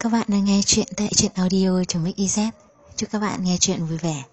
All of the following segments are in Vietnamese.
Các bạn đang nghe chuyện tại truyện audio.mix.iz. Chúc các bạn nghe chuyện vui vẻ.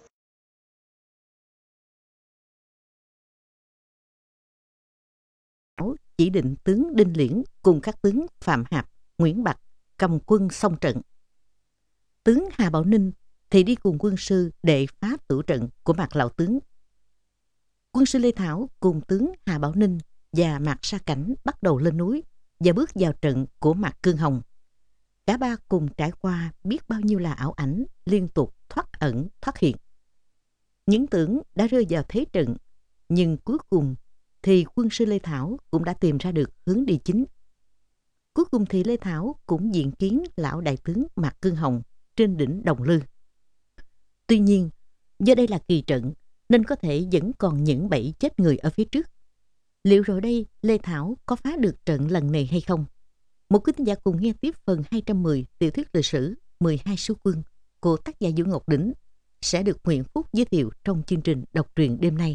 Chỉ định tướng Đinh Liễn cùng các tướng Phạm Hạp, Nguyễn Bạch cầm quân xông trận. Tướng Hà Bảo Ninh thì đi cùng quân sư để phá tử trận của Mạc Lão Tướng. Quân sư Lê Thảo cùng tướng Hà Bảo Ninh và Mạc Sa Cảnh bắt đầu lên núi và bước vào trận của Mạc Cương Hồng. Cả ba cùng trải qua biết bao nhiêu là ảo ảnh liên tục thoát ẩn thoát hiện. Những tưởng đã rơi vào thế trận, nhưng cuối cùng thì quân sư Lê Thảo cũng đã tìm ra được hướng đi chính. Cuối cùng thì Lê Thảo cũng diện kiến lão đại tướng Mạc Cương Hồng trên đỉnh Đồng Lư. Tuy nhiên, do đây là kỳ trận nên có thể vẫn còn những bẫy chết người ở phía trước. Liệu rồi đây Lê Thảo có phá được trận lần này hay không? Một quý thính giả cùng nghe tiếp phần 210 tiểu thuyết lịch sử 12 số quân của tác giả Vũ Ngọc Đỉnh sẽ được Nguyễn Phúc giới thiệu trong chương trình đọc truyện đêm nay.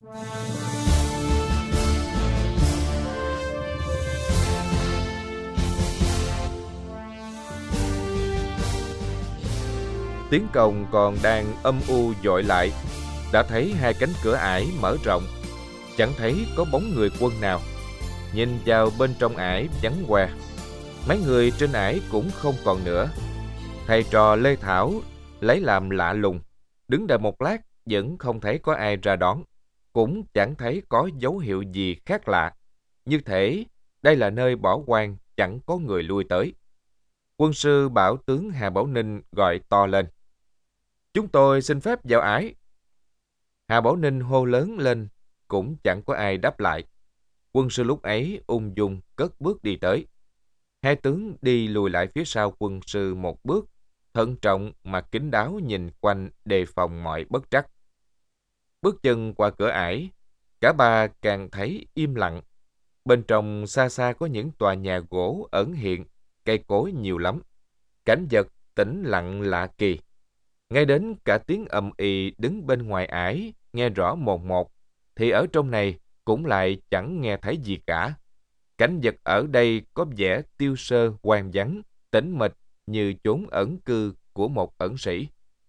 Tiếng cồng còn đang âm u dội lại, đã thấy hai cánh cửa ải mở rộng, chẳng thấy có bóng người quân nào. Nhìn vào bên trong ải vắng hoe, mấy người trên ải cũng không còn nữa. Thầy trò Lê Thảo lấy làm lạ lùng, đứng đợi một lát vẫn không thấy có ai ra đón, cũng chẳng thấy có dấu hiệu gì khác lạ, như thể đây là nơi bỏ hoang chẳng có người lui tới. Quân sư bảo tướng Hà Bảo Ninh gọi to lên: "Chúng tôi xin phép vào ải." Hà Bảo Ninh hô lớn lên, cũng chẳng có ai đáp lại. Quân sư lúc ấy ung dung cất bước đi tới. Hai tướng đi lùi lại phía sau quân sư một bước, thận trọng mà kín đáo nhìn quanh đề phòng mọi bất trắc. Bước chân qua cửa ải, cả ba càng thấy im lặng. Bên trong xa xa có những tòa nhà gỗ ẩn hiện, cây cối nhiều lắm. Cảnh vật tĩnh lặng lạ kỳ. Ngay đến cả tiếng ầm ĩ đứng bên ngoài ải nghe rõ mồn một, thì ở trong này cũng lại chẳng nghe thấy gì cả. Cảnh vật ở đây có vẻ tiêu sơ hoang vắng, tĩnh mịch như chốn ẩn cư của một ẩn sĩ.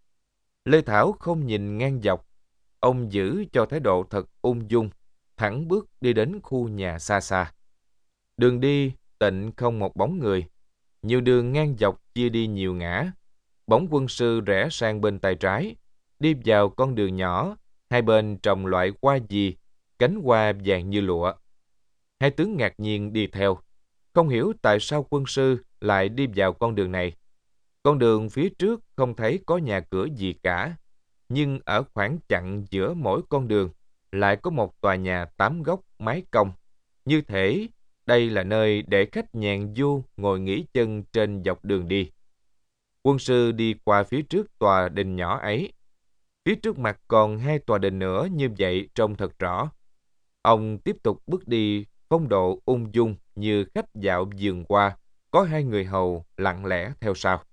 Lê Thảo không nhìn ngang dọc, ông giữ cho thái độ thật ung dung, thẳng bước đi đến khu nhà xa xa. Đường đi tịnh không một bóng người, nhiều đường ngang dọc chia đi nhiều ngã. Bóng quân sư rẽ sang bên tay trái, đi vào con đường nhỏ, hai bên trồng loại hoa gì, cánh hoa vàng như lụa. Hai tướng ngạc nhiên đi theo, không hiểu tại sao quân sư lại đi vào con đường này. Con đường phía trước không thấy có nhà cửa gì cả, nhưng ở khoảng chặn giữa mỗi con đường lại có một tòa nhà 8 góc mái cong, như thể đây là nơi để khách nhàn du ngồi nghỉ chân trên dọc đường đi. Quân sư đi qua phía trước tòa đình nhỏ ấy. Phía trước mặt còn hai tòa đình nữa như vậy trông thật rõ. Ông tiếp tục bước đi phong độ ung dung như khách dạo vườn hoa, có hai người hầu lặng lẽ theo sau.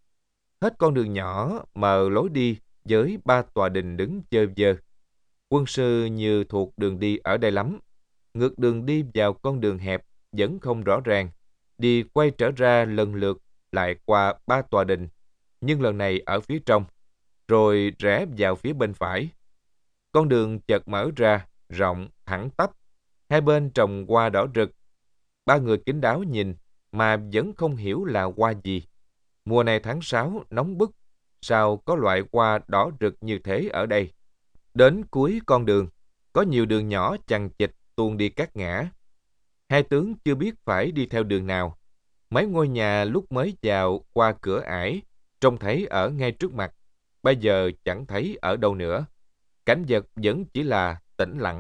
Hết con đường nhỏ mở lối đi với ba tòa đình đứng chơ vơ. Quân sư như thuộc đường đi ở đây lắm. Ngược đường đi vào con đường hẹp vẫn không rõ ràng, đi quay trở ra lần lượt lại qua ba tòa đình, nhưng lần này ở phía trong, rồi rẽ vào phía bên phải. Con đường chợt mở ra, rộng, thẳng tắp, hai bên trồng hoa đỏ rực. Ba người kín đáo nhìn mà vẫn không hiểu là hoa gì. Mùa này tháng 6 nóng bức, sao có loại hoa đỏ rực như thế ở đây? Đến cuối con đường, có nhiều đường nhỏ chằng chịt tuôn đi cát ngã. Hai tướng chưa biết phải đi theo đường nào. Mấy ngôi nhà lúc mới vào qua cửa ải trông thấy ở ngay trước mặt, bây giờ chẳng thấy ở đâu nữa. Cảnh vật vẫn chỉ là tĩnh lặng.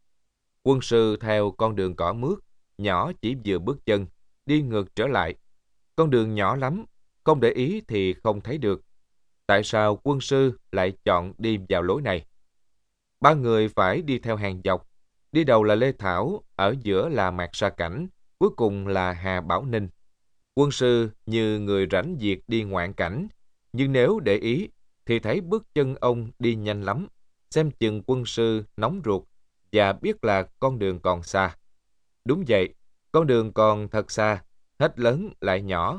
Quân sư theo con đường cỏ mướt, nhỏ chỉ vừa bước chân, đi ngược trở lại. Con đường nhỏ lắm, không để ý thì không thấy được. Tại sao quân sư lại chọn đi vào lối này? Ba người phải đi theo hàng dọc. Đi đầu là Lê Thảo, ở giữa là Mạc Sa Cảnh, cuối cùng là Hà Bảo Ninh. Quân sư như người rảnh việc đi ngoạn cảnh, nhưng nếu để ý thì thấy bước chân ông đi nhanh lắm. Xem chừng quân sư nóng ruột và biết là con đường còn xa. Đúng vậy, con đường còn thật xa, hết lớn lại nhỏ,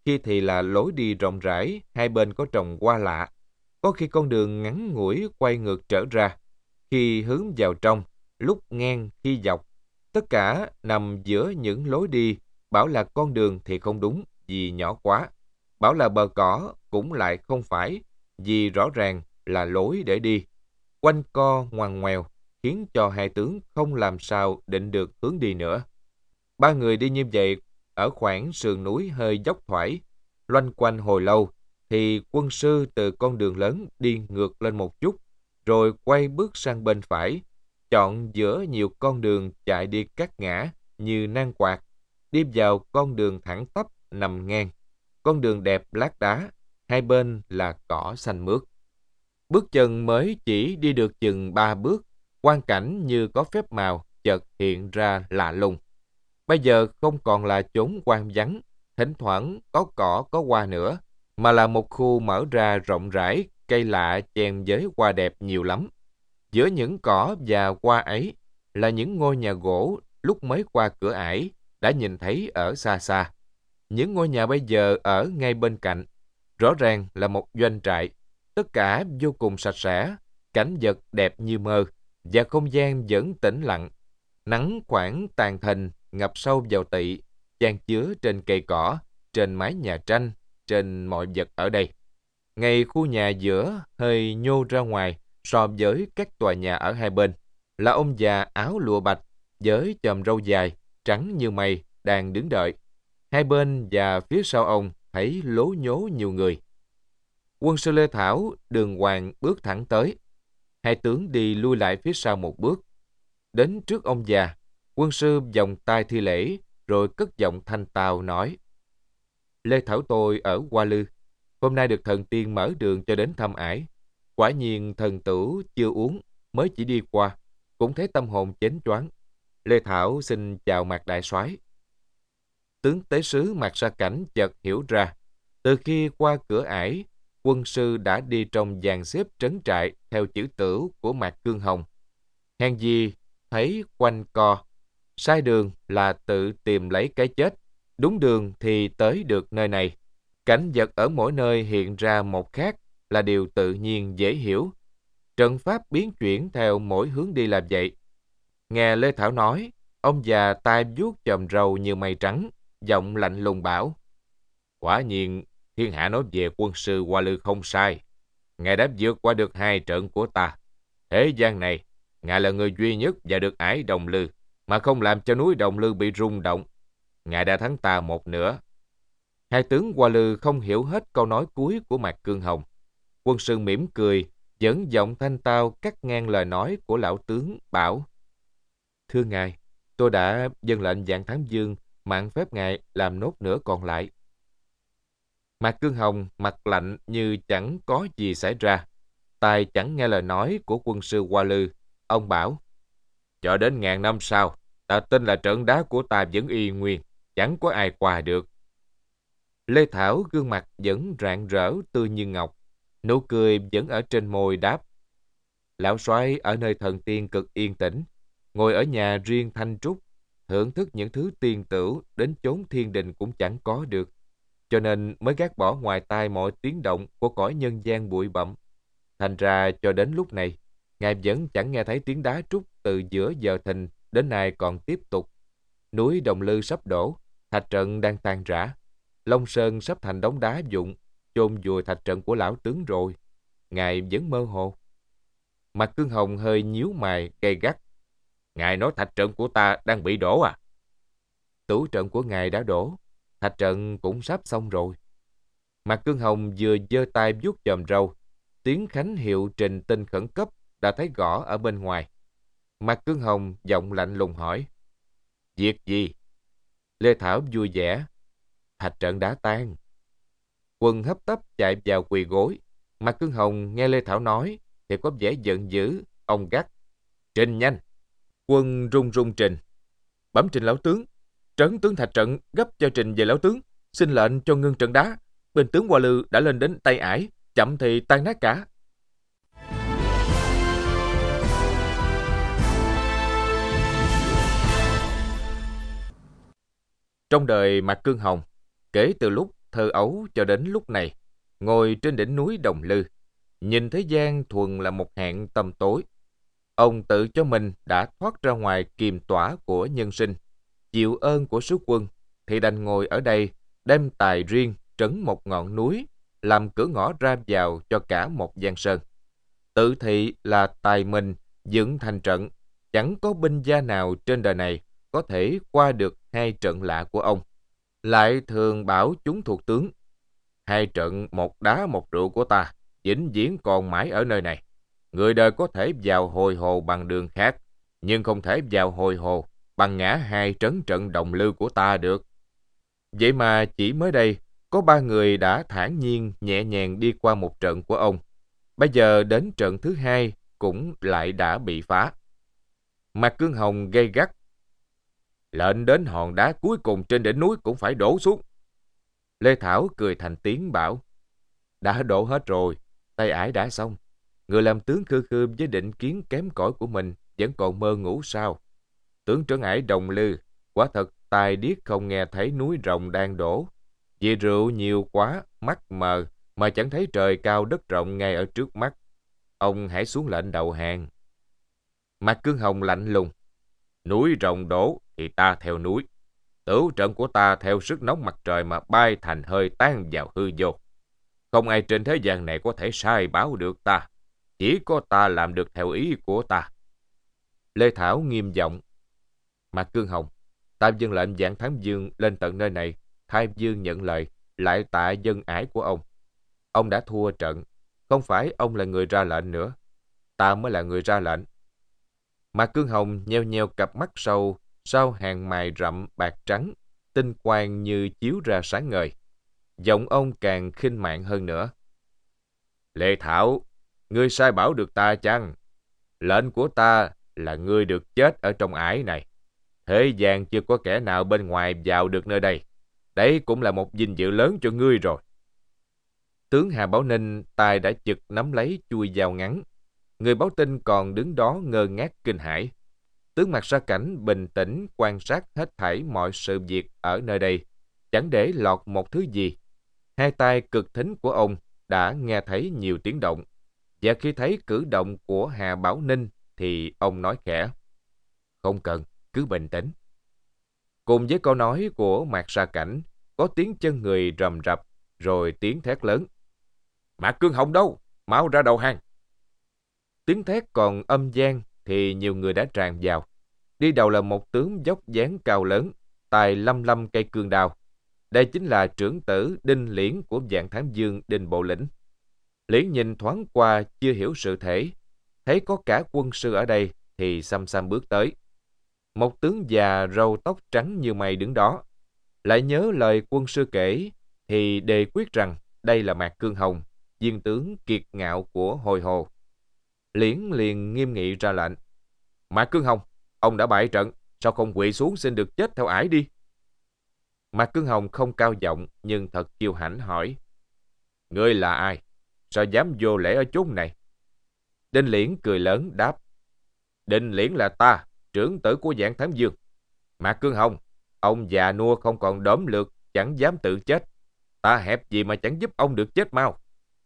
khi thì là lối đi rộng rãi, hai bên có trồng hoa lạ. Có khi con đường ngắn ngủi quay ngược trở ra, khi hướng vào trong, lúc ngang khi dọc. Tất cả nằm giữa những lối đi, bảo là con đường thì không đúng vì nhỏ quá. Bảo là bờ cỏ cũng lại không phải, vì rõ ràng là lối để đi. Quanh co ngoằn ngoèo, khiến cho hai tướng không làm sao định được hướng đi nữa. Ba người đi như vậy ở khoảng sườn núi hơi dốc thoải, loanh quanh hồi lâu, thì quân sư từ con đường lớn đi ngược lên một chút, rồi quay bước sang bên phải, chọn giữa nhiều con đường chạy đi cắt ngã như nan quạt, đi vào con đường thẳng tắp nằm ngang. Con đường đẹp lát đá, hai bên là cỏ xanh mướt. Bước chân mới chỉ đi được chừng 3 bước, quang cảnh như có phép màu chợt hiện ra lạ lùng. Bây giờ không còn là chốn hoang vắng, thỉnh thoảng có cỏ có hoa nữa, mà là một khu mở ra rộng rãi, cây lạ chèn với hoa đẹp nhiều lắm. Giữa những cỏ và hoa ấy là những ngôi nhà gỗ lúc mới qua cửa ải đã nhìn thấy ở xa xa. Những ngôi nhà bây giờ ở ngay bên cạnh, rõ ràng là một doanh trại. Tất cả vô cùng sạch sẽ, cảnh vật đẹp như mơ, và không gian vẫn tĩnh lặng. Nắng khoảng tàn thành ngập sâu vào tị, chan chứa trên cây cỏ, trên mái nhà tranh, trên mọi vật ở đây. Ngay khu nhà giữa hơi nhô ra ngoài so với các tòa nhà ở hai bên, là ông già áo lụa bạch với chòm râu dài, trắng như mây, đang đứng đợi. Hai bên và phía sau ông thấy lố nhố nhiều người. Quân sư Lê Thảo đường hoàng bước thẳng tới. Hai tướng đi lui lại phía sau một bước. Đến trước ông già, quân sư vòng tay thi lễ, rồi cất giọng thanh tao nói: Lê Thảo tôi ở Hoa Lư, hôm nay được thần tiên mở đường cho đến thăm ải. Quả nhiên thần tử chưa uống, mới chỉ đi qua, cũng thấy tâm hồn chến choáng. Lê Thảo xin chào Mạc đại soái. Tướng tế sứ Mạc Sa Cảnh chợt hiểu ra, từ khi qua cửa ải, quân sư đã đi trong dàn xếp trấn trại theo chữ tửu của Mạc Cương Hồng. Hèn gì thấy quanh co, sai đường là tự tìm lấy cái chết, đúng đường thì tới được nơi này. Cảnh vật ở mỗi nơi hiện ra một khác là điều tự nhiên dễ hiểu. Trận pháp biến chuyển theo mỗi hướng đi là vậy. Nghe Lê Thảo nói, ông già tai vuốt chòm râu như mây trắng, giọng lạnh lùng bảo: Quả nhiên thiên hạ nói về quân sư Hoa Lư không sai. Ngài đã vượt qua được 2 trận của ta. Thế gian này, ngài là người duy nhất và được ải Đồng Lư, mà không làm cho núi Đồng Lư bị rung động. Ngài đã thắng ta một nửa. Hai tướng Hoa Lư không hiểu hết câu nói cuối của Mạc Cương Hồng. Quân sư mỉm cười, dẫn giọng thanh tao cắt ngang lời nói của lão tướng, bảo: Thưa ngài, tôi đã dâng lệnh Vạn Thám Vương mạn phép ngài làm nốt nửa còn lại. Mạc Cương Hồng mặt lạnh như chẳng có gì xảy ra, tai chẳng nghe lời nói của quân sư Hoa Lư. Ông bảo: Cho đến 1000 năm sau, ta tin là trận đá của ta vẫn y nguyên, chẳng có ai qua được. Lê Thảo gương mặt vẫn rạng rỡ tươi như ngọc, nụ cười vẫn ở trên môi, đáp: Lão soái ở nơi thần tiên cực yên tĩnh, ngồi ở nhà riêng thanh trúc, thưởng thức những thứ tiên tửu đến chốn thiên đình cũng chẳng có được, cho nên mới gác bỏ ngoài tai mọi tiếng động của cõi nhân gian bụi bặm. Thành ra cho đến lúc này, ngài vẫn chẳng nghe thấy tiếng đá trúc từ giữa giờ thìn đến nay còn tiếp tục. Núi Đồng Lư sắp đổ, thạch trận đang tan rã, Long Sơn sắp thành đống đá vụn, chôn vùi thạch trận của lão tướng rồi. Ngài vẫn mơ hồ. Mạc Cương Hồng hơi nhíu mày gay gắt: Ngài nói thạch trận của ta đang bị đổ à? Tửu trận của ngài đã đổ, thạch trận cũng sắp xong rồi. Mạc Cương Hồng vừa giơ tay vuốt chòm râu, tiếng khánh hiệu trình tin khẩn cấp đã thấy gõ ở bên ngoài. Mạc Cương Hồng giọng lạnh lùng hỏi: Việc gì? Lê Thảo vui vẻ: Thạch trận đã tan. Quân hấp tấp chạy vào quỳ gối. Mạc Cương Hồng nghe Lê Thảo nói thì có vẻ giận dữ. Ông gắt: Trình nhanh! Quân run run trình: Bẩm trình lão tướng, trấn tướng thạch trận gấp cho trình về lão tướng, xin lệnh cho ngưng trận đá. Bên tướng Hoa Lư đã lên đến Tây Ải, chậm thì tan nát cả. Trong đời Mạc Cương Hồng, kể từ lúc thơ ấu cho đến lúc này, ngồi trên đỉnh núi Đồng Lư, nhìn thế gian thuần là một hạng tăm tối. Ông tự cho mình đã thoát ra ngoài kiềm tỏa của nhân sinh, chịu ơn của sứ quân, thì đành ngồi ở đây, đem tài riêng trấn một ngọn núi, làm cửa ngõ ra vào cho cả một giang sơn. Tự thị là tài mình dựng thành trận, chẳng có binh gia nào trên đời này có thể qua được hai trận lạ của ông. Lại thường bảo chúng thuộc tướng, hai trận một đá một rượu của ta, vĩnh viễn còn mãi ở nơi này. Người đời có thể vào Hồi Hồ bằng đường khác, nhưng không thể vào Hồi Hồ bằng ngã hai trấn trận Đồng Lư của ta được. Vậy mà chỉ mới đây, có 3 người đã thản nhiên nhẹ nhàng đi qua một trận của ông. Bây giờ đến trận thứ hai cũng lại đã bị phá. Mạc Cương Hồng gay gắt: lệnh đến hòn đá cuối cùng trên đỉnh núi cũng phải đổ xuống. Lê Thảo cười thành tiếng bảo: đã đổ hết rồi, tay ải đã xong. Người làm tướng khư khư với định kiến kém cỏi của mình vẫn còn mơ ngủ sao? Tướng trấn ải Đồng Lư quả thật tai điếc không nghe thấy núi rồng đang đổ. Vì rượu nhiều quá, mắt mờ, mà chẳng thấy trời cao đất rộng ngay ở trước mắt. Ông hãy xuống lệnh đầu hàng. Mạc Cương Hồng lạnh lùng: núi rồng đổ thì ta theo núi. Tửu trận của ta theo sức nóng mặt trời mà bay thành hơi tan vào hư vô. Không ai trên thế gian này có thể sai bảo được ta. Chỉ có ta làm được theo ý của ta. Lê Thảo nghiêm giọng: Mạc Cương Hồng, ta dâng lệnh Vạn Thám Vương lên tận nơi này, thay vương nhận lời, lại tạ dân ải của ông. Ông đã thua trận, không phải ông là người ra lệnh nữa, ta mới là người ra lệnh. Mạc Cương Hồng nheo nheo cặp mắt sâu, sau hàng mày rậm bạc trắng, tinh quang như chiếu ra sáng ngời. Giọng ông càng khinh mạn hơn nữa: Lê Thảo, ngươi sai bảo được ta chăng? Lệnh của ta là ngươi được chết ở trong ải này. Thế gian chưa có kẻ nào bên ngoài vào được nơi đây. Đấy cũng là một vinh dự lớn cho ngươi rồi. Tướng Hà Bảo Ninh tay đã chực nắm lấy chuôi dao ngắn. Người báo tin còn đứng đó ngơ ngác kinh hãi. Tướng Mạc Sa Cảnh bình tĩnh quan sát hết thảy mọi sự việc ở nơi đây, chẳng để lọt một thứ gì. Hai tai cực thính của ông đã nghe thấy nhiều tiếng động, và khi thấy cử động của Hà Bảo Ninh thì ông nói khẽ: không cần, cứ bình tĩnh. Cùng với câu nói của Mạc Sa Cảnh, có tiếng chân người rầm rập, rồi tiếng thét lớn: Mạc Cương Hồng đâu? Mau ra đầu hàng! Tiếng thét còn âm vang thì nhiều người đã tràn vào. Đi đầu là một tướng dốc dáng cao lớn, tài lăm lăm cây cương đao. Đây chính là trưởng tử Đinh Liễn của Vạn Thám Vương Đinh Bộ Lĩnh. Liễn nhìn thoáng qua chưa hiểu sự thể, thấy có cả quân sư ở đây thì xăm xăm bước tới. Một tướng già râu tóc trắng như mây đứng đó. Lại nhớ lời quân sư kể thì đề quyết rằng đây là Mạc Cương Hồng, viên tướng kiệt ngạo của Hồi Hồ. Liễn liền nghiêm nghị ra lệnh: Mạc Cương Hồng, ông đã bại trận, sao không quỵ xuống xin được chết theo ải đi? Mạc Cương Hồng không cao giọng nhưng thật kiêu hãnh hỏi: ngươi là ai? Sao dám vô lễ ở chốn này? Đinh Liễn cười lớn đáp: Đinh Liễn là ta, trưởng tử của Vạn Thám Vương. Mạc Cương Hồng, ông già nua không còn đốm lượt, chẳng dám tự chết. Ta hẹp gì mà chẳng giúp ông được chết mau.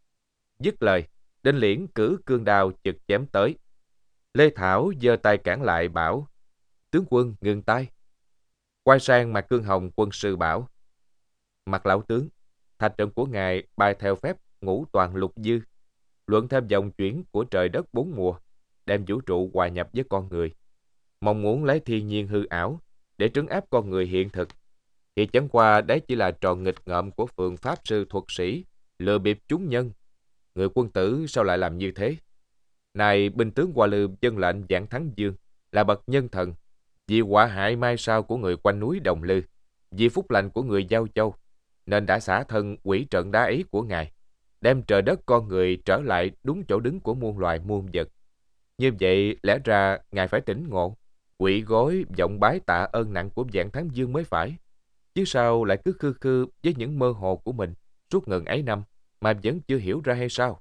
Dứt lời, Đinh Liễn cử cương đao chực chém tới. Lê Thảo giơ tay cản lại bảo: tướng quân ngừng tay. Quay sang Mạc Cương Hồng, quân sư bảo: Mạc lão tướng, thạch trận của ngài bài theo phép ngũ toàn lục dư, luận thêm dòng chuyển của trời đất bốn mùa, đem vũ trụ hòa nhập với con người, mong muốn lấy thiên nhiên hư ảo để trấn áp con người hiện thực, thì chẳng qua đấy chỉ là trò nghịch ngợm của phường pháp sư thuật sĩ, lừa bịp chúng nhân. Người quân tử sao lại làm như thế? Này binh tướng Hoa Lư dân lệnh Vạn Thám Vương là bậc nhân thần, vì họa hại mai sau của người quanh núi Đồng Lư, vì phúc lành của người Giao Châu, nên đã xả thân quỷ trận đá ấy của ngài, đem trời đất con người trở lại đúng chỗ đứng của muôn loài muôn vật. Như vậy lẽ ra ngài phải tỉnh ngộ, quỵ gối vọng bái tạ ơn nặng của Vạn Thám Vương mới phải, chứ sao lại cứ khư khư với những mơ hồ của mình suốt ngần ấy năm mà vẫn chưa hiểu ra hay sao?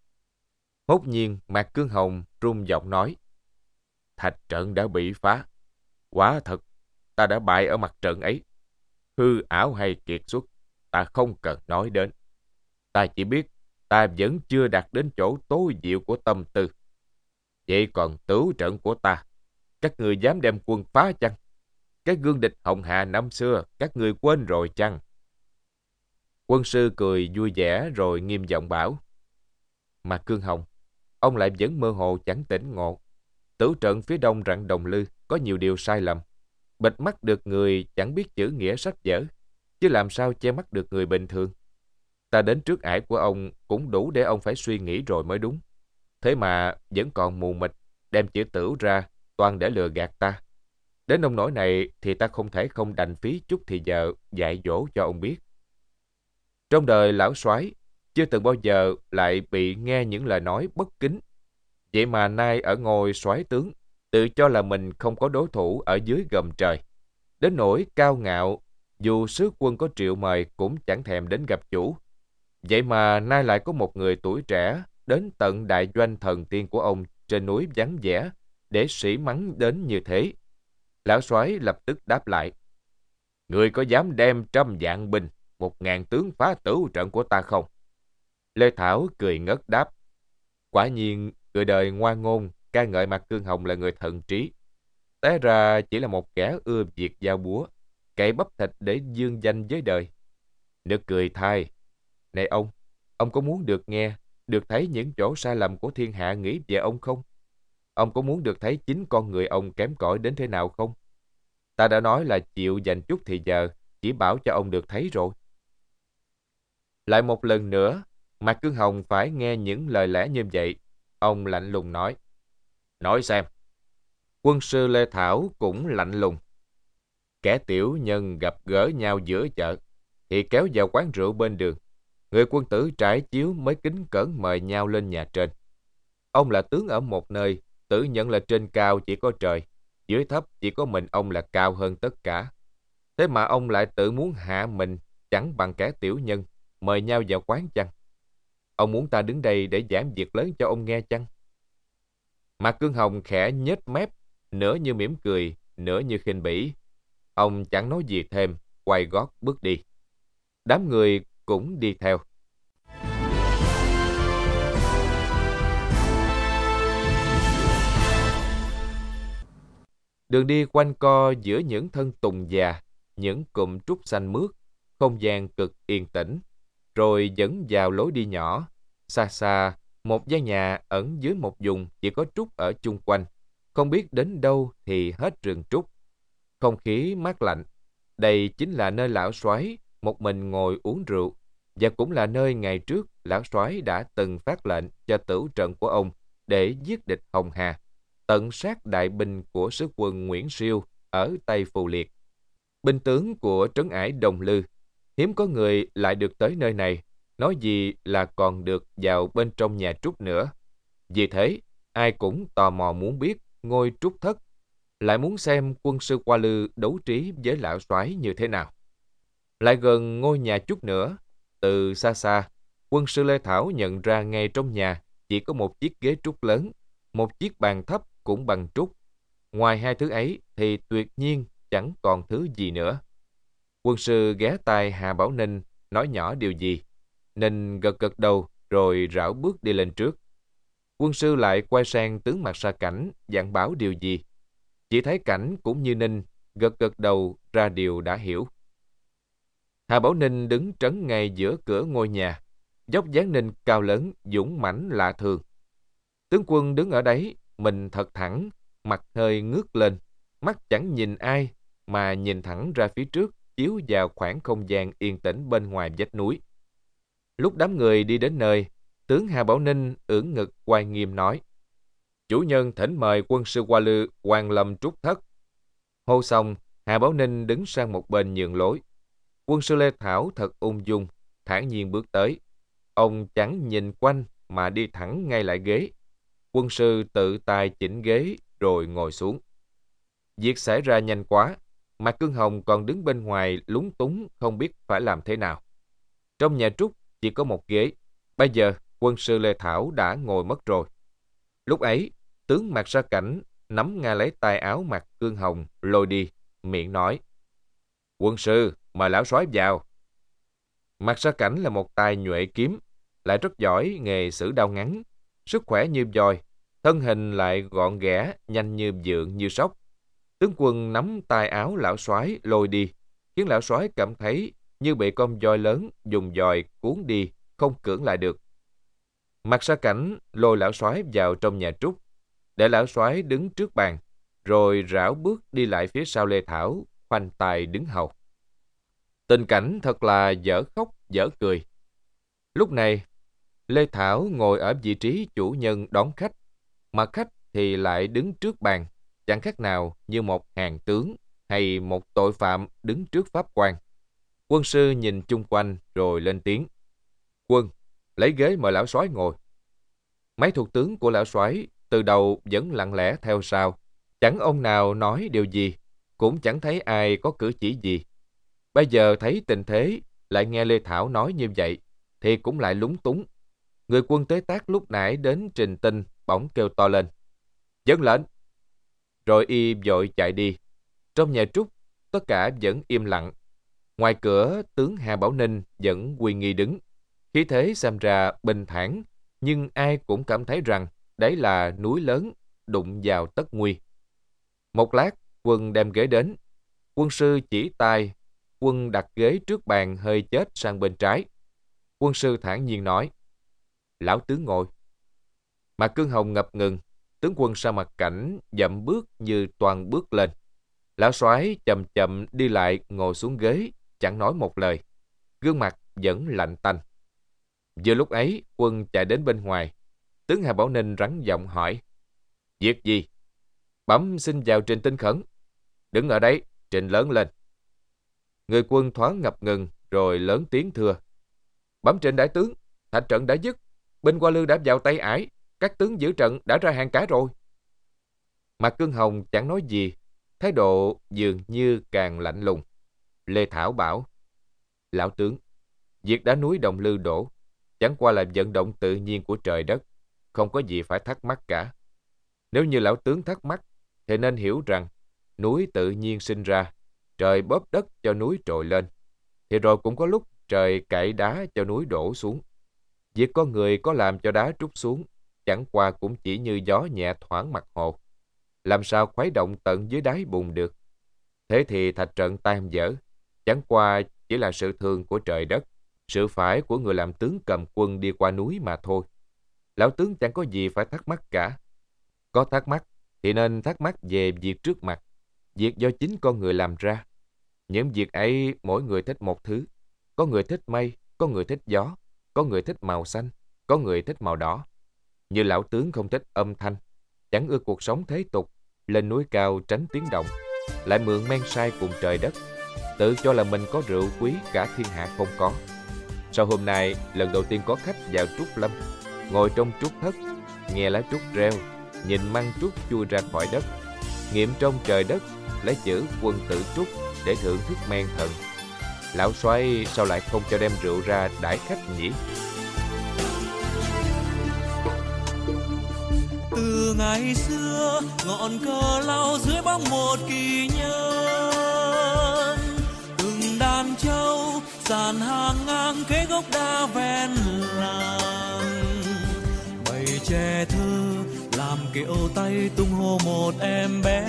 Hốt nhiên Mạc Cương Hồng rung giọng nói: thạch trận đã bị phá. Quả thật ta đã bại ở mặt trận ấy. Hư ảo hay kiệt xuất, ta không cần nói đến. Ta chỉ biết ta vẫn chưa đạt đến chỗ tối diệu của tâm tư. Vậy còn tửu trận của ta, các ngươi dám đem quân phá chăng? Cái gương địch Hồng Hà năm xưa, các ngươi quên rồi chăng? Quân sư cười vui vẻ rồi nghiêm giọng bảo. Mà Cương Hồng, ông lại vẫn mơ hồ chẳng tỉnh ngộ. Tửu trận phía đông rặng Đồng Lư có nhiều điều sai lầm. Bịt mắt được người chẳng biết chữ nghĩa sách vở, chứ làm sao che mắt được người bình thường. Ta đến trước ải của ông cũng đủ để ông phải suy nghĩ rồi mới đúng. Thế mà vẫn còn mù mịt, đem chữ tửu ra, toàn để lừa gạt ta. Đến nông nỗi này thì ta không thể không đành phí chút thì giờ dạy dỗ cho ông biết. Trong đời lão soái chưa từng bao giờ lại bị nghe những lời nói bất kính. Vậy mà nay ở ngôi soái tướng, tự cho là mình không có đối thủ ở dưới gầm trời. Đến nỗi cao ngạo, dù sứ quân có triệu mời cũng chẳng thèm đến gặp chủ. Vậy mà nay lại có một người tuổi trẻ đến tận đại doanh thần tiên của ông trên núi vắng vẻ để sỉ mắng đến như thế. Lão soái lập tức đáp lại. Người có dám đem 100 vạn binh, 1000 tướng phá tửu trận của ta không? Lê Thảo cười ngất đáp. Quả nhiên, người đời ngoan ngôn, ca ngợi Mạc Cương Hồng là người thận trí. Té ra chỉ là một kẻ ưa việc giao búa, cậy bắp thịt để dương danh với đời. Nực cười thay. Này ông có muốn được nghe, được thấy những chỗ sai lầm của thiên hạ nghĩ về ông không? Ông có muốn được thấy chính con người ông kém cỏi đến thế nào không? Ta đã nói là chịu dành chút thì giờ, chỉ bảo cho ông được thấy rồi. Lại một lần nữa, Mạc Cương Hồng phải nghe những lời lẽ như vậy. Ông lạnh lùng nói. Nói xem. Quân sư Lê Thảo cũng lạnh lùng. Kẻ tiểu nhân gặp gỡ nhau giữa chợ, thì kéo vào quán rượu bên đường. Người quân tử trải chiếu mới kính cẩn mời nhau lên nhà trên. Ông là tướng ở một nơi, tự nhận là trên cao chỉ có trời, dưới thấp chỉ có mình ông là cao hơn tất cả. Thế mà ông lại tự muốn hạ mình chẳng bằng kẻ tiểu nhân, mời nhau vào quán chăng? Ông muốn ta đứng đây để giảng việc lớn cho ông nghe chăng? Mạc Cương Hồng khẽ nhếch mép, nửa như mỉm cười, nửa như khinh bỉ. Ông chẳng nói gì thêm, quay gót bước đi. Đám người cũng đi theo. Đường đi quanh co giữa những thân tùng già, những cụm trúc xanh mướt, không gian cực yên tĩnh, rồi dẫn vào lối đi nhỏ. Xa xa, một gian nhà ẩn dưới một vùng chỉ có trúc ở chung quanh, không biết đến đâu thì hết rừng trúc. Không khí mát lạnh. Đây chính là nơi lão soái một mình ngồi uống rượu, và cũng là nơi ngày trước lão soái đã từng phát lệnh cho tửu trận của ông để giết địch Hồng Hà, tận sát đại binh của sứ quân Nguyễn Siêu ở Tây Phù Liệt. Binh tướng của trấn ải Đồng Lư, hiếm có người lại được tới nơi này, nói gì là còn được vào bên trong nhà trúc nữa. Vì thế, ai cũng tò mò muốn biết ngôi trúc thất, lại muốn xem quân sư Qua Lư đấu trí với lão soái như thế nào. Lại gần ngôi nhà chút nữa, từ xa xa, quân sư Lê Thảo nhận ra ngay trong nhà chỉ có một chiếc ghế trúc lớn, một chiếc bàn thấp cũng bằng trúc. Ngoài hai thứ ấy thì tuyệt nhiên chẳng còn thứ gì nữa. Quân sư ghé tai Hà Bảo Ninh nói nhỏ điều gì. Ninh gật gật đầu rồi rảo bước đi lên trước. Quân sư lại quay sang tướng Mạc Sa Cảnh dặn bảo điều gì. Chỉ thấy Cảnh cũng như Ninh gật gật đầu ra điều đã hiểu. Hà Bảo Ninh đứng trấn ngay giữa cửa ngôi nhà. Dốc dáng Ninh cao lớn, dũng mãnh lạ thường. Tướng quân đứng ở đấy, mình thật thẳng, mặt hơi ngước lên, mắt chẳng nhìn ai, mà nhìn thẳng ra phía trước, chiếu vào khoảng không gian yên tĩnh bên ngoài vách núi. Lúc đám người đi đến nơi, tướng Hà Bảo Ninh ưỡn ngực oai nghiêm nói: Chủ nhân thỉnh mời quân sư Qua Lư Quan Lâm trúc thất. Hô xong, Hà Bảo Ninh đứng sang một bên nhường lối. Quân sư Lê Thảo thật ung dung, thản nhiên bước tới. Ông chẳng nhìn quanh mà đi thẳng ngay lại ghế. Quân sư tự tay chỉnh ghế rồi ngồi xuống. Việc xảy ra nhanh quá, Mạc Cương Hồng còn đứng bên ngoài lúng túng không biết phải làm thế nào. Trong nhà trúc chỉ có một ghế. Bây giờ quân sư Lê Thảo đã ngồi mất rồi. Lúc ấy, tướng Mạc Sa Cảnh nắm ngay lấy tay áo Mạc Cương Hồng lôi đi, miệng nói: Quân sư, mời lão soái vào. Mạc Sa Cảnh là một tay nhuệ kiếm, lại rất giỏi nghề xử đao ngắn, sức khỏe như voi, thân hình lại gọn ghẽ, nhanh như vượn như sóc. Tướng quân nắm tay áo lão soái lôi đi, khiến lão soái cảm thấy như bị con voi lớn dùng dòi cuốn đi, không cưỡng lại được. Mạc Sa Cảnh lôi lão soái vào trong nhà Trúc, để lão soái đứng trước bàn, rồi rảo bước đi lại phía sau Lê Thảo, khoanh tay đứng hầu. Tình cảnh thật là dở khóc dở cười. Lúc này, Lê Thảo ngồi ở vị trí chủ nhân đón khách, mà khách thì lại đứng trước bàn, chẳng khác nào như một hàng tướng hay một tội phạm đứng trước pháp quan. Quân sư nhìn chung quanh rồi lên tiếng: "Quân, lấy ghế mời lão soái ngồi." Mấy thuộc tướng của lão soái từ đầu vẫn lặng lẽ theo sau, chẳng ông nào nói điều gì, cũng chẳng thấy ai có cử chỉ gì. Bây giờ thấy tình thế, lại nghe Lê Thảo nói như vậy, thì cũng lại lúng túng. Người quân tế tác lúc nãy đến trình tin bỗng kêu to lên: "Dân lệnh!" Rồi y vội chạy đi. Trong nhà Trúc, tất cả vẫn im lặng. Ngoài cửa, tướng Hà Bảo Ninh vẫn uy nghi đứng. Khí thế xem ra bình thản, nhưng ai cũng cảm thấy rằng đấy là núi lớn đụng vào tất nguy. Một lát, quân đem ghế đến. Quân sư chỉ tay, quân đặt ghế trước bàn hơi chết sang bên trái. Quân sư thản nhiên nói: "Lão tướng ngồi." Mạc Cương Hồng ngập ngừng, tướng quân Sa Mạc Cảnh dậm bước như toàn bước lên. Lão soái chậm chậm đi lại ngồi xuống ghế, chẳng nói một lời, gương mặt vẫn lạnh tanh. Vừa lúc ấy, quân chạy đến bên ngoài. Tướng Hà Bảo Ninh rắn giọng hỏi: "Việc gì?" "Bẩm xin vào trình tin khẩn." "Đứng ở đấy, trình lớn lên." Người quân thoáng ngập ngừng, rồi lớn tiếng thưa: "Bẩm trình đại tướng, thạch trận đã dứt, binh Hoa Lư đã vào tay ải, các tướng giữ trận đã ra hàng cả rồi." Mạc Cương Hồng chẳng nói gì, thái độ dường như càng lạnh lùng. Lê Thảo bảo: "Lão tướng, việc đá núi Đồng Lư đổ chẳng qua là vận động tự nhiên của trời đất, không có gì phải thắc mắc cả. Nếu như lão tướng thắc mắc, thì nên hiểu rằng núi tự nhiên sinh ra, trời bóp đất cho núi trồi lên, thì rồi cũng có lúc trời cạy đá cho núi đổ xuống. Việc có người có làm cho đá trút xuống, chẳng qua cũng chỉ như gió nhẹ thoảng mặt hồ, làm sao khuấy động tận dưới đáy bùn được. Thế thì thạch trận tan vỡ, chẳng qua chỉ là sự thường của trời đất, sự phải của người làm tướng cầm quân đi qua núi mà thôi. Lão tướng chẳng có gì phải thắc mắc cả. Có thắc mắc thì nên thắc mắc về việc trước mặt, việc do chính con người làm ra. Những việc ấy mỗi người thích một thứ. Có người thích mây, có người thích gió, có người thích màu xanh, có người thích màu đỏ. Như lão tướng không thích âm thanh, chẳng ưa cuộc sống thế tục, lên núi cao tránh tiếng động, lại mượn men say cùng trời đất, tự cho là mình có rượu quý cả thiên hạ không có. Sau hôm nay lần đầu tiên có khách vào Trúc Lâm, ngồi trong trúc thất, nghe lá trúc reo, nhìn măng trúc chui ra khỏi đất, nghiệm trong trời đất, lấy chữ quân tử trúc để thưởng thức men thần. Lão soái sao lại không cho đem rượu ra đãi khách nhỉ? Từ ngày xưa ngọn cờ lao dưới bóng một kỳ nhân, từng đàn trâu dàn hàng ngang kế gốc đa ven làng, bầy trẻ thơ làm kiệu tay tung hô một em bé.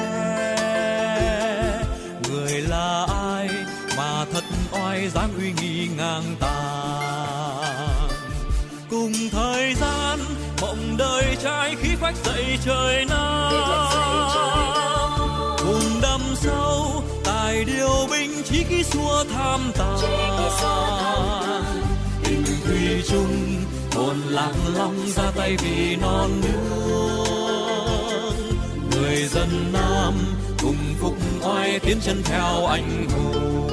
Người là ai mà thật oai dáng uy nghi ngang tàn, cùng thời gian mộng đời trai khí phách dậy trời Nam, cùng đâm sâu tài điều binh chí khí xua tham tàn. Tình thủy chung hồn lạc long ra tay vì non nước, người dân Nam cùng phục oai tiến chân theo anh hùng.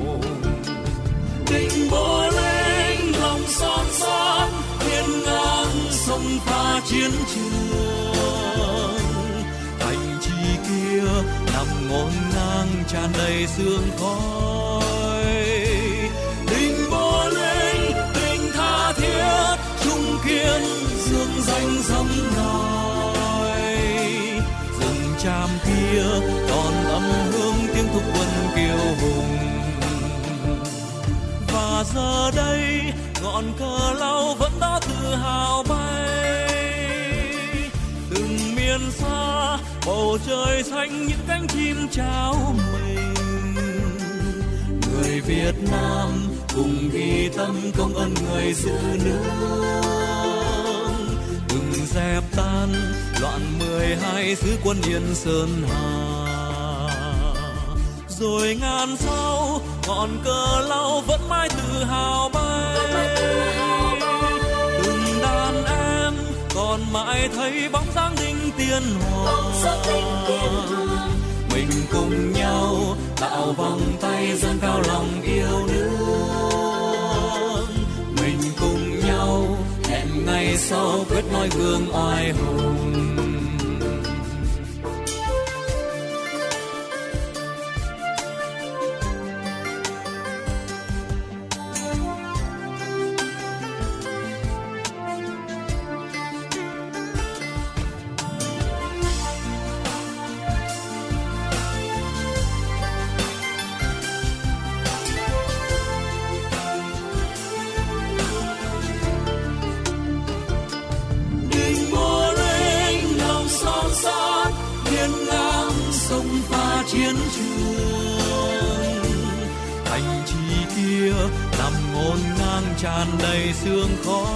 Định Bộ Linh lòng son son hiên ngang sông pha chiến trường, thành trì kia nằm ngổn ngang tràn đầy sương khói. Định Bộ Linh tình tha thiết trung kiên dương danh dẫm nòi, rừng tràm kia còn âm hương tiếng thúc quân kiêu hùng. Và giờ đây ngọn cờ lau vẫn đó tự hào bay. Từng miền xa bầu trời xanh những cánh chim chào mình. Người Việt Nam cùng ghi tâm công ơn người giữ nước. Đừng dẹp tan loạn 12 xứ quân Yên Sơn Hà. Rồi ngàn sau ngọn cờ lau vẫn mãi tự hào bay. Từng đàn em còn mãi thấy bóng dáng đinh tiên hoàng. Mình cùng nhau tạo vòng tay dâng cao lòng yêu nước. Mình cùng nhau hẹn ngày sau quyết noi gương oai hùng. Chiến trường thành trì kia nằm ngổn ngang tràn đầy sương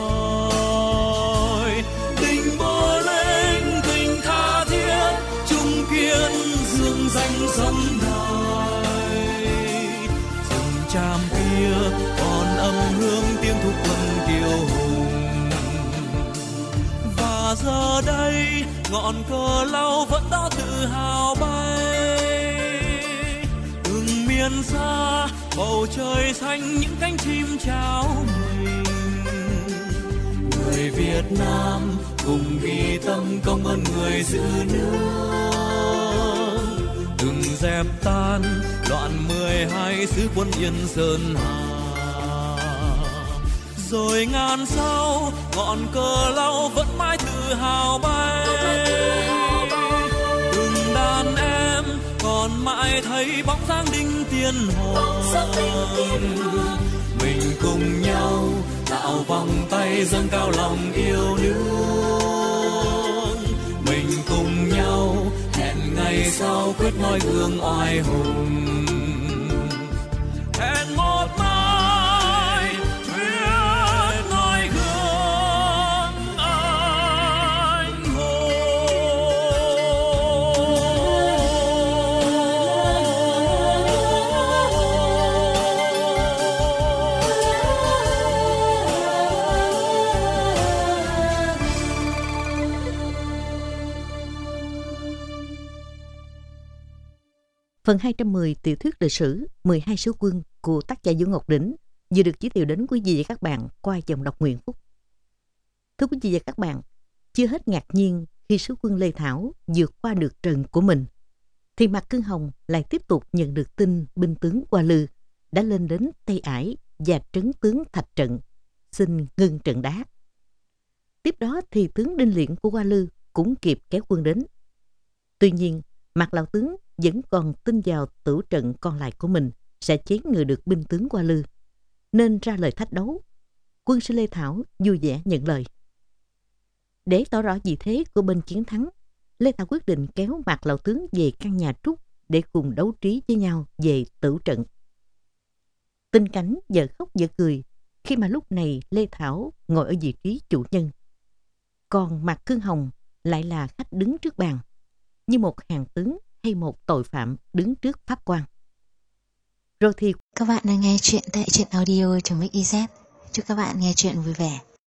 khói. Tình bơ lên tình tha thiết chung kiên dương danh sông đài. Rừng tràm kia còn âm hương tiếng thúc quân kiêu hùng. Và giờ đây ngọn cờ lau vẫn đó tự hào bay. Miền xa bầu trời xanh những cánh chim chào mình. Người Việt Nam cùng ghi tâm công ơn người giữ nước. Đừng dẹp tan loạn 12 xứ quân Yên Sơn Hà. Rồi ngàn sau ngọn cờ lau vẫn mãi tự hào bay. Từng đàn em còn mãi thấy bóng dáng đinh tiên hoàng. Mình cùng nhau tạo vòng tay dâng cao lòng yêu nước. Mình cùng nhau hẹn ngày sau quyết noi gương oai hùng. Hẹn một mai quyết noi gương anh hùng. Phần 210 tiểu thuyết lịch sử 12 sứ quân của tác giả Vũ Ngọc Đỉnh vừa được giới thiệu đến quý vị và các bạn qua dòng đọc Nguyễn Phúc. Thưa quý vị và các bạn, chưa hết ngạc nhiên khi sứ quân Lê Thảo vượt qua được trận của mình, thì Mạc Cưng Hồng lại tiếp tục nhận được tin binh tướng Hoa Lư đã lên đến Tây Ải và trấn tướng Thạch Trận, xin ngưng trận đá. Tiếp đó thì tướng Đinh Liễn của Hoa Lư cũng kịp kéo quân đến. Tuy nhiên, Mạc lão tướng vẫn còn tin vào tử trận còn lại của mình sẽ chế ngự được binh tướng Hoa Lư, nên ra lời thách đấu. Quân sư Lê Thảo vui vẻ nhận lời. Để tỏ rõ vị thế của bên chiến thắng, Lê Thảo quyết định kéo Mạc lão tướng về căn nhà Trúc để cùng đấu trí với nhau về tử trận. Tình cảnh giờ khóc giờ cười khi mà lúc này Lê Thảo ngồi ở vị trí chủ nhân, còn Mạc Cưng Hồng lại là khách đứng trước bàn, như một hàng tướng hay một tội phạm đứng trước pháp quan. Rồi thì các bạn đang nghe chuyện tại truyện audio.mix.iz. Chúc các bạn nghe chuyện vui vẻ.